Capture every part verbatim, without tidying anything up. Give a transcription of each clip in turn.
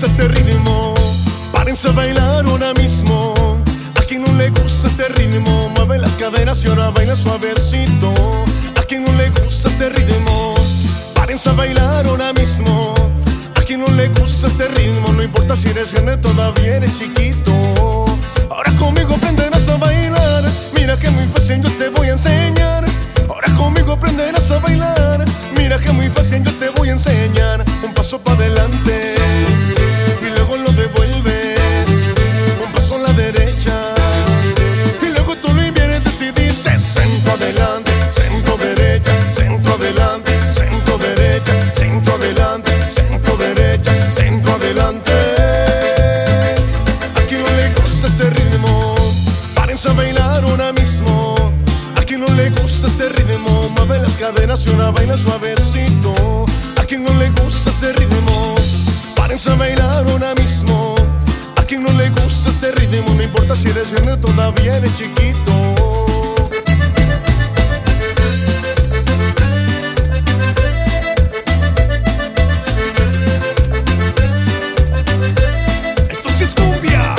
gusta este ritmo, párense a bailar ahora mismo. A quien no le gusta este ritmo, mueve las caderas y ahora baila suavecito. A quien no le gusta este ritmo, párense a bailar ahora mismo. A quien no le gusta este ritmo, no importa si eres grande, todavía eres chiquito. Ahora conmigo aprenderás a bailar, mira que muy fácil yo te voy a enseñar. Ahora conmigo aprenderás a bailar, mira que muy fácil yo te voy a enseñar. Un paso para adelante y luego lo devuelves, un paso a la derecha y luego tú lo inviertes y dices centro adelante, centro derecha, centro adelante, centro derecha, centro adelante, centro derecha, centro adelante. A quien no le gusta ese ritmo, párense a bailar ahora mismo. A quien no le gusta ese ritmo, mueve las caderas y ahora baila suavecito. A quien no le gusta ese ritmo, párense a bailar ahora mismo. A quien no le gusta este ritmo, no importa si eres grande o todavía eres chiquito. Esto sí es cumbia.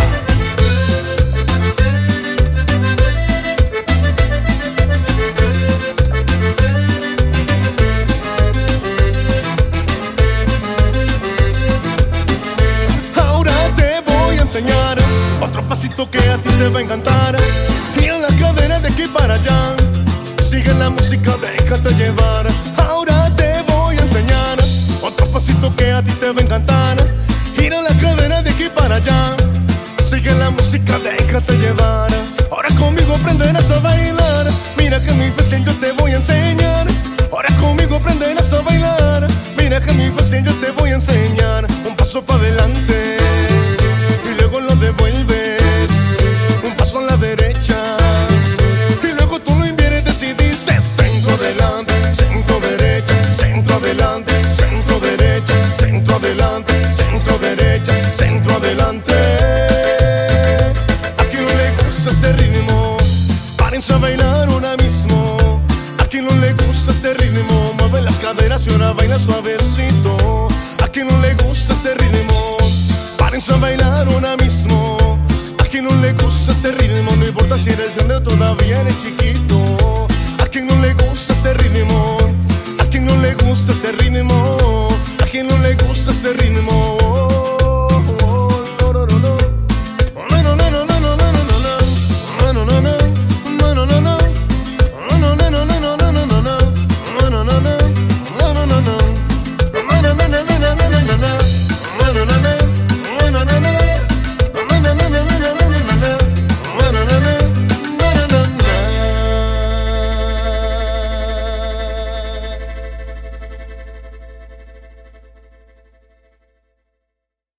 Enseñar otro pasito que a ti te va a encantar. Gira la cadera de aquí para allá, sigue la música, déjate llevar. Ahora te voy a enseñar otro pasito que a ti te va a encantar. Gira la cadera de aquí para allá, sigue la música, déjate llevar. Ahora conmigo aprenderás a bailar, mira que muy fácil yo te voy a enseñar. Ahora conmigo aprenderás a bailar, mira que muy fácil yo te voy a enseñar. Un paso para adelante y luego lo devuelves, un paso a la derecha y luego tú lo inviertes y dices centro adelante, centro derecha, centro adelante, centro derecha, centro adelante, centro derecha, centro adelante. A quien no le gusta este ritmo, párense a bailar ahora mismo. A quien no le gusta este ritmo, mueve las caderas y ahora baila suavecito. A quien no le gusta este ritmo, párense a bailar ahora mismo. A quien no le gusta este ritmo, no importa si eres grande o todavía eres chiquito. A quien no le gusta este ritmo, a quien no le gusta este ritmo, a quien no le gusta este ritmo.